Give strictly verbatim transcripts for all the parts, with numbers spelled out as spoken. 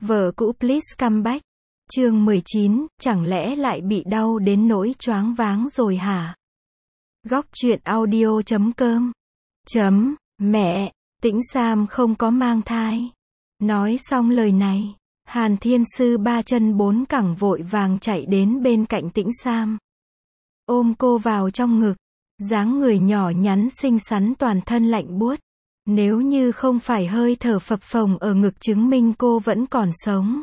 Vợ cũ please come back. Chương mười chín, chẳng lẽ lại bị đau đến nỗi choáng váng rồi hả? Góc truyện audio chấm com. Chấm, mẹ, Tĩnh Sam không có mang thai. Nói xong lời này, Hàn Thiên Sư ba chân bốn cẳng vội vàng chạy đến bên cạnh Tĩnh Sam. Ôm cô vào trong ngực, dáng người nhỏ nhắn xinh xắn toàn thân lạnh buốt. Nếu như không phải hơi thở phập phồng ở ngực chứng minh cô vẫn còn sống,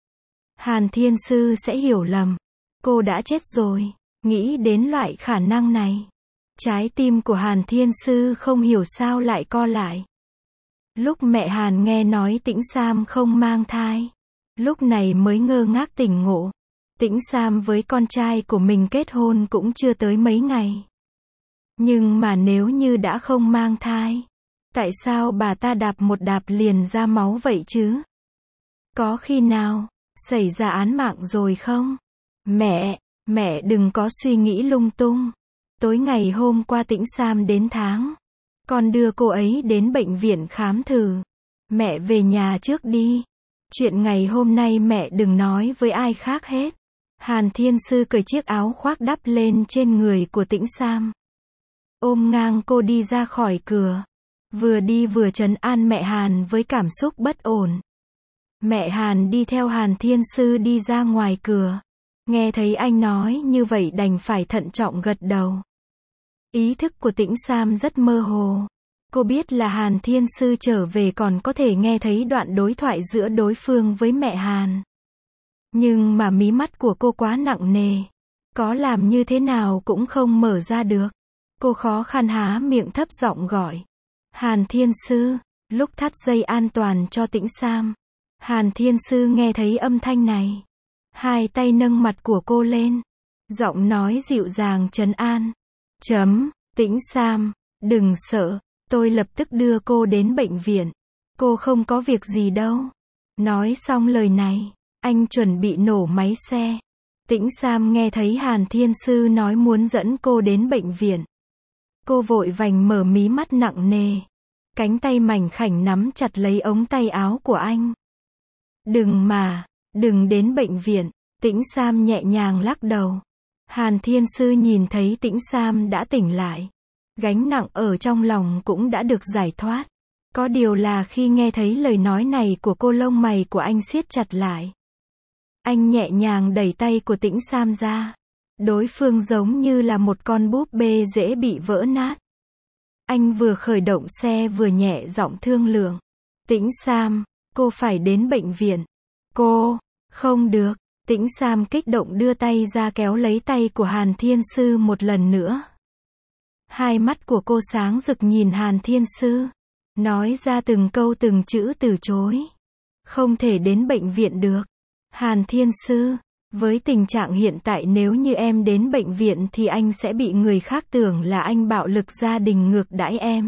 Hàn Thiên Sư sẽ hiểu lầm cô đã chết rồi. Nghĩ đến loại khả năng này, trái tim của Hàn Thiên Sư không hiểu sao lại co lại. Lúc mẹ Hàn nghe nói Tĩnh Sam không mang thai, lúc này mới ngơ ngác tỉnh ngộ. Tĩnh Sam với con trai của mình kết hôn cũng chưa tới mấy ngày. Nhưng mà nếu như đã không mang thai, tại sao bà ta đạp một đạp liền ra máu vậy chứ? Có khi nào xảy ra án mạng rồi không? Mẹ, mẹ đừng có suy nghĩ lung tung. Tối ngày hôm qua Tĩnh Sam đến tháng, con đưa cô ấy đến bệnh viện khám thử. Mẹ về nhà trước đi. Chuyện ngày hôm nay mẹ đừng nói với ai khác hết. Hàn Thiên Sư cởi chiếc áo khoác đắp lên trên người của Tĩnh Sam, ôm ngang cô đi ra khỏi cửa. Vừa đi vừa trấn an mẹ Hàn với cảm xúc bất ổn. Mẹ Hàn đi theo Hàn Thiên Sư đi ra ngoài cửa. Nghe thấy anh nói như vậy đành phải thận trọng gật đầu. Ý thức của Tĩnh Sam rất mơ hồ. Cô biết là Hàn Thiên Sư trở về còn có thể nghe thấy đoạn đối thoại giữa đối phương với mẹ Hàn. Nhưng mà mí mắt của cô quá nặng nề. Có làm như thế nào cũng không mở ra được. Cô khó khăn há miệng thấp giọng gọi. Hàn Thiên Sư. Lúc thắt dây an toàn cho Tĩnh Sam, Hàn Thiên Sư nghe thấy âm thanh này. Hai tay nâng mặt của cô lên. Giọng nói dịu dàng trấn an. Chấm, Tĩnh Sam, đừng sợ, tôi lập tức đưa cô đến bệnh viện. Cô không có việc gì đâu. Nói xong lời này, anh chuẩn bị nổ máy xe. Tĩnh Sam nghe thấy Hàn Thiên Sư nói muốn dẫn cô đến bệnh viện. Cô vội vàng mở mí mắt nặng nề. Cánh tay mảnh khảnh nắm chặt lấy ống tay áo của anh. Đừng mà, đừng đến bệnh viện. Tĩnh Sam nhẹ nhàng lắc đầu. Hàn Thiên Sư nhìn thấy Tĩnh Sam đã tỉnh lại. Gánh nặng ở trong lòng cũng đã được giải thoát. Có điều là khi nghe thấy lời nói này của cô, lông mày của anh siết chặt lại. Anh nhẹ nhàng đẩy tay của Tĩnh Sam ra. Đối phương giống như là một con búp bê dễ bị vỡ nát. Anh vừa khởi động xe vừa nhẹ giọng thương lượng. Tĩnh Sam, cô phải đến bệnh viện. Cô, không được. Tĩnh Sam kích động đưa tay ra kéo lấy tay của Hàn Thiên Sư một lần nữa. Hai mắt của cô sáng rực nhìn Hàn Thiên Sư. Nói ra từng câu từng chữ từ chối. Không thể đến bệnh viện được. Hàn Thiên Sư, với tình trạng hiện tại nếu như em đến bệnh viện thì anh sẽ bị người khác tưởng là anh bạo lực gia đình ngược đãi em.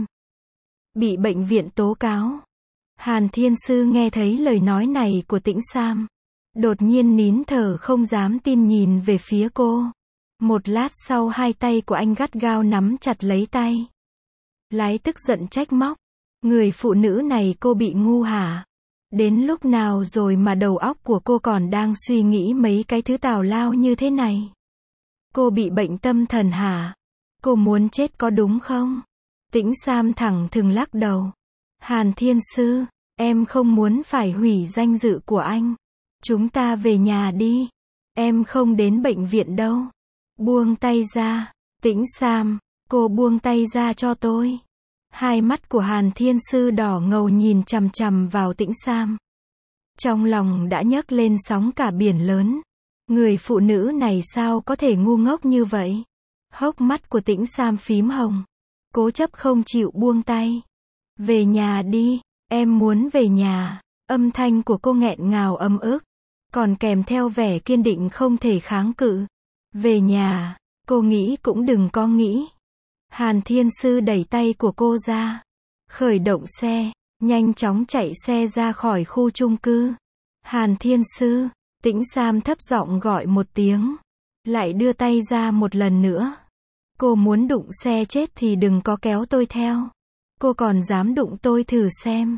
Bị bệnh viện tố cáo. Hàn Thiên Sư nghe thấy lời nói này của Tĩnh Sam. Đột nhiên nín thở không dám tin nhìn về phía cô. Một lát sau hai tay của anh gắt gao nắm chặt lấy tay. Lái tức giận trách móc. Người phụ nữ này cô bị ngu hả? Đến lúc nào rồi mà đầu óc của cô còn đang suy nghĩ mấy cái thứ tào lao như thế này? Cô bị bệnh tâm thần hả? Cô muốn chết có đúng không? Tĩnh Sam thẳng thừng lắc đầu. Hàn Thiên Sư, em không muốn phải hủy danh dự của anh. Chúng ta về nhà đi. Em không đến bệnh viện đâu. Buông tay ra. Tĩnh Sam, cô buông tay ra cho tôi. Hai mắt của Hàn Thiên Sư đỏ ngầu nhìn chằm chằm vào Tĩnh Sam. Trong lòng đã nhấc lên sóng cả biển lớn. Người phụ nữ này sao có thể ngu ngốc như vậy? Hốc mắt của Tĩnh Sam phím hồng. Cố chấp không chịu buông tay. Về nhà đi, em muốn về nhà. Âm thanh của cô nghẹn ngào ấm ức, còn kèm theo vẻ kiên định không thể kháng cự. Về nhà, cô nghĩ cũng đừng có nghĩ. Hàn Thiên Sư đẩy tay của cô ra. Khởi động xe, nhanh chóng chạy xe ra khỏi khu chung cư. Hàn Thiên Sư, Tĩnh Sam thấp giọng gọi một tiếng. Lại đưa tay ra một lần nữa. Cô muốn đụng xe chết thì đừng có kéo tôi theo. Cô còn dám đụng tôi thử xem.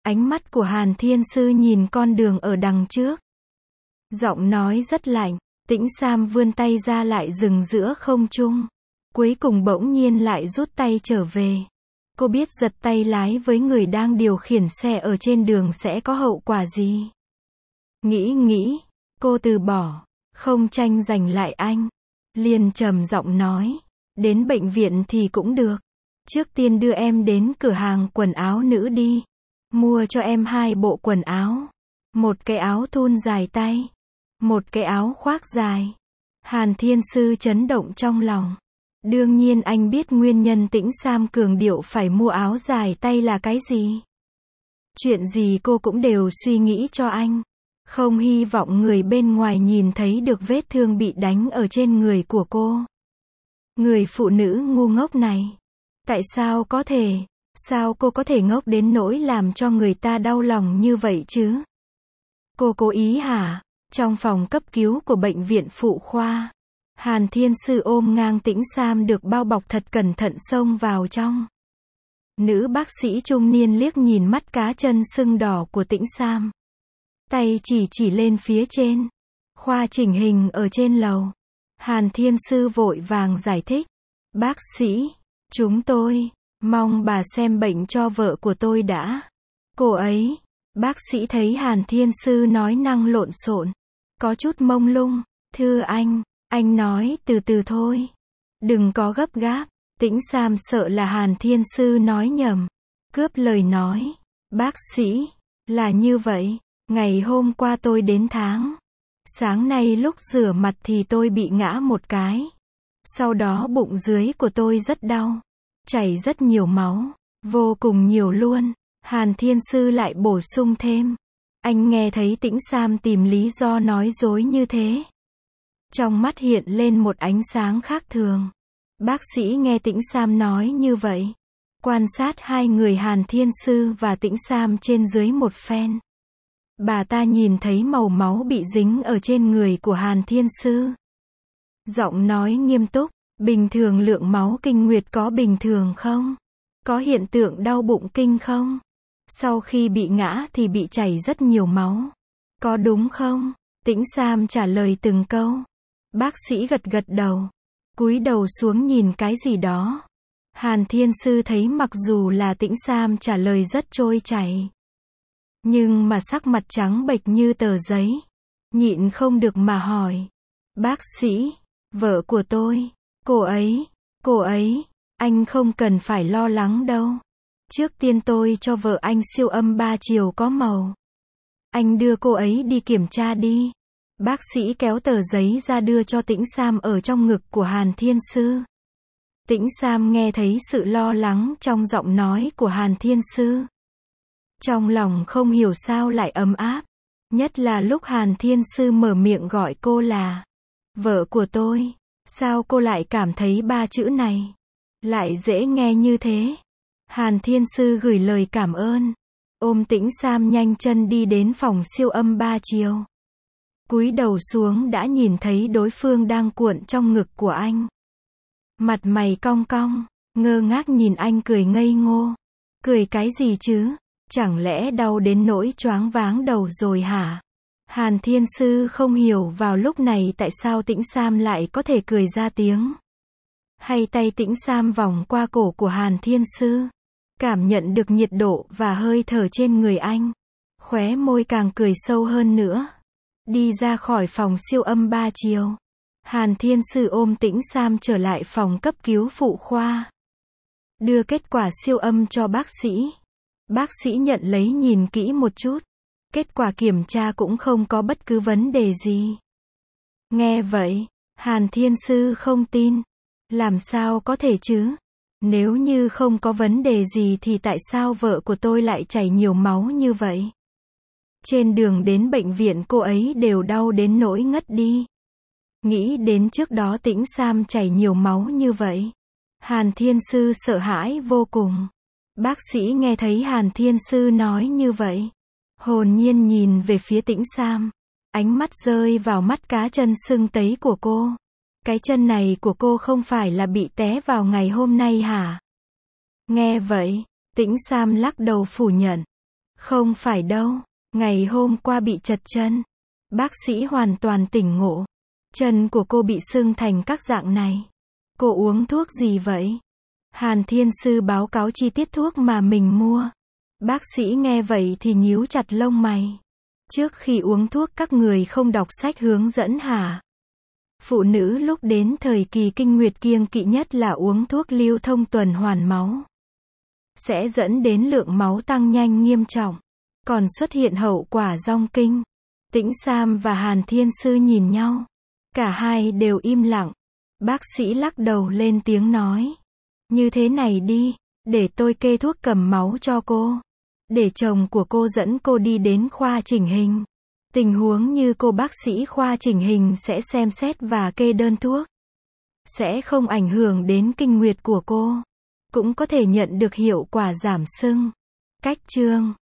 Ánh mắt của Hàn Thiên Sư nhìn con đường ở đằng trước. Giọng nói rất lạnh, Tĩnh Sam vươn tay ra lại dừng giữa không trung. Cuối cùng bỗng nhiên lại rút tay trở về. Cô biết giật tay lái với người đang điều khiển xe ở trên đường sẽ có hậu quả gì. Nghĩ nghĩ, cô từ bỏ, không tranh giành lại anh. Liền trầm giọng nói, đến bệnh viện thì cũng được. Trước tiên đưa em đến cửa hàng quần áo nữ đi. Mua cho em hai bộ quần áo. Một cái áo thun dài tay. Một cái áo khoác dài. Hàn Thiên Sư chấn động trong lòng. Đương nhiên anh biết nguyên nhân Tĩnh Sam cường điệu phải mua áo dài tay là cái gì. Chuyện gì cô cũng đều suy nghĩ cho anh. Không hy vọng người bên ngoài nhìn thấy được vết thương bị đánh ở trên người của cô. Người phụ nữ ngu ngốc này. Tại sao có thể, sao cô có thể ngốc đến nỗi làm cho người ta đau lòng như vậy chứ? Cô cố ý hả? Trong phòng cấp cứu của bệnh viện phụ khoa, Hàn Thiên Sư ôm ngang Tĩnh Sam được bao bọc thật cẩn thận xông vào trong. Nữ bác sĩ trung niên liếc nhìn mắt cá chân sưng đỏ của Tĩnh Sam. Tay chỉ chỉ lên phía trên. Khoa chỉnh hình ở trên lầu. Hàn Thiên Sư vội vàng giải thích. Bác sĩ, chúng tôi, mong bà xem bệnh cho vợ của tôi đã. Cô ấy, bác sĩ thấy Hàn Thiên Sư nói năng lộn xộn, có chút mông lung. Thưa anh, anh nói từ từ thôi. Đừng có gấp gáp. Tĩnh Sam sợ là Hàn Thiên Sư nói nhầm. Cướp lời nói. Bác sĩ, là như vậy. Ngày hôm qua tôi đến tháng. Sáng nay lúc rửa mặt thì tôi bị ngã một cái. Sau đó bụng dưới của tôi rất đau. Chảy rất nhiều máu. Vô cùng nhiều luôn. Hàn Thiên Sư lại bổ sung thêm. Anh nghe thấy Tĩnh Sam tìm lý do nói dối như thế. Trong mắt hiện lên một ánh sáng khác thường. Bác sĩ nghe Tĩnh Sam nói như vậy. Quan sát hai người Hàn Thiên Sư và Tĩnh Sam trên dưới một phen. Bà ta nhìn thấy màu máu bị dính ở trên người của Hàn Thiên Sư. Giọng nói nghiêm túc, bình thường lượng máu kinh nguyệt có bình thường không? Có hiện tượng đau bụng kinh không? Sau khi bị ngã thì bị chảy rất nhiều máu. Có đúng không? Tĩnh Sam trả lời từng câu. Bác sĩ gật gật đầu. Cúi đầu xuống nhìn cái gì đó. Hàn Thiên Sư thấy mặc dù là Tĩnh Sam trả lời rất trôi chảy. Nhưng mà sắc mặt trắng bệch như tờ giấy. Nhịn không được mà hỏi. Bác sĩ, vợ của tôi, cô ấy, cô ấy, anh không cần phải lo lắng đâu. Trước tiên tôi cho vợ anh siêu âm ba chiều có màu. Anh đưa cô ấy đi kiểm tra đi. Bác sĩ kéo tờ giấy ra đưa cho Tĩnh Sam ở trong ngực của Hàn Thiên Sư. Tĩnh Sam nghe thấy sự lo lắng trong giọng nói của Hàn Thiên Sư. Trong lòng không hiểu sao lại ấm áp. Nhất là lúc Hàn Thiên Sư mở miệng gọi cô là vợ của tôi. Sao cô lại cảm thấy ba chữ này lại dễ nghe như thế? Hàn Thiên Sư gửi lời cảm ơn. Ôm Tĩnh Sam nhanh chân đi đến phòng siêu âm ba chiều. Cúi đầu xuống đã nhìn thấy đối phương đang cuộn trong ngực của anh. Mặt mày cong cong, ngơ ngác nhìn anh cười ngây ngô. Cười cái gì chứ? Chẳng lẽ đau đến nỗi choáng váng đầu rồi hả? Hàn Thiên Sư không hiểu vào lúc này tại sao Tĩnh Sam lại có thể cười ra tiếng. Hay tay Tĩnh Sam vòng qua cổ của Hàn Thiên Sư. Cảm nhận được nhiệt độ và hơi thở trên người anh. Khóe môi càng cười sâu hơn nữa. Đi ra khỏi phòng siêu âm ba chiều. Hàn Thiên Sư ôm Tĩnh Sam trở lại phòng cấp cứu phụ khoa. Đưa kết quả siêu âm cho bác sĩ. Bác sĩ nhận lấy nhìn kỹ một chút. Kết quả kiểm tra cũng không có bất cứ vấn đề gì. Nghe vậy, Hàn Thiên Sư không tin. Làm sao có thể chứ? Nếu như không có vấn đề gì thì tại sao vợ của tôi lại chảy nhiều máu như vậy? Trên đường đến bệnh viện cô ấy đều đau đến nỗi ngất đi. Nghĩ đến trước đó Tĩnh Sam chảy nhiều máu như vậy. Hàn Thiên Sư sợ hãi vô cùng. Bác sĩ nghe thấy Hàn Thiên Sư nói như vậy. Hồn nhiên nhìn về phía Tĩnh Sam. Ánh mắt rơi vào mắt cá chân sưng tấy của cô. Cái chân này của cô không phải là bị té vào ngày hôm nay hả? Nghe vậy, Tĩnh Sam lắc đầu phủ nhận. Không phải đâu, ngày hôm qua bị trật chân. Bác sĩ hoàn toàn tỉnh ngộ. Chân của cô bị sưng thành các dạng này. Cô uống thuốc gì vậy? Hàn Thiên Sư báo cáo chi tiết thuốc mà mình mua. Bác sĩ nghe vậy thì nhíu chặt lông mày. Trước khi uống thuốc các người không đọc sách hướng dẫn hả? Phụ nữ lúc đến thời kỳ kinh nguyệt kiêng kỵ nhất là uống thuốc lưu thông tuần hoàn máu. Sẽ dẫn đến lượng máu tăng nhanh nghiêm trọng. Còn xuất hiện hậu quả dong kinh. Tĩnh Sam và Hàn Thiên Sư nhìn nhau. Cả hai đều im lặng. Bác sĩ lắc đầu lên tiếng nói. Như thế này đi, để tôi kê thuốc cầm máu cho cô. Để chồng của cô dẫn cô đi đến khoa chỉnh hình. Tình huống như cô bác sĩ khoa chỉnh hình sẽ xem xét và kê đơn thuốc. Sẽ không ảnh hưởng đến kinh nguyệt của cô. Cũng có thể nhận được hiệu quả giảm sưng. Cách chương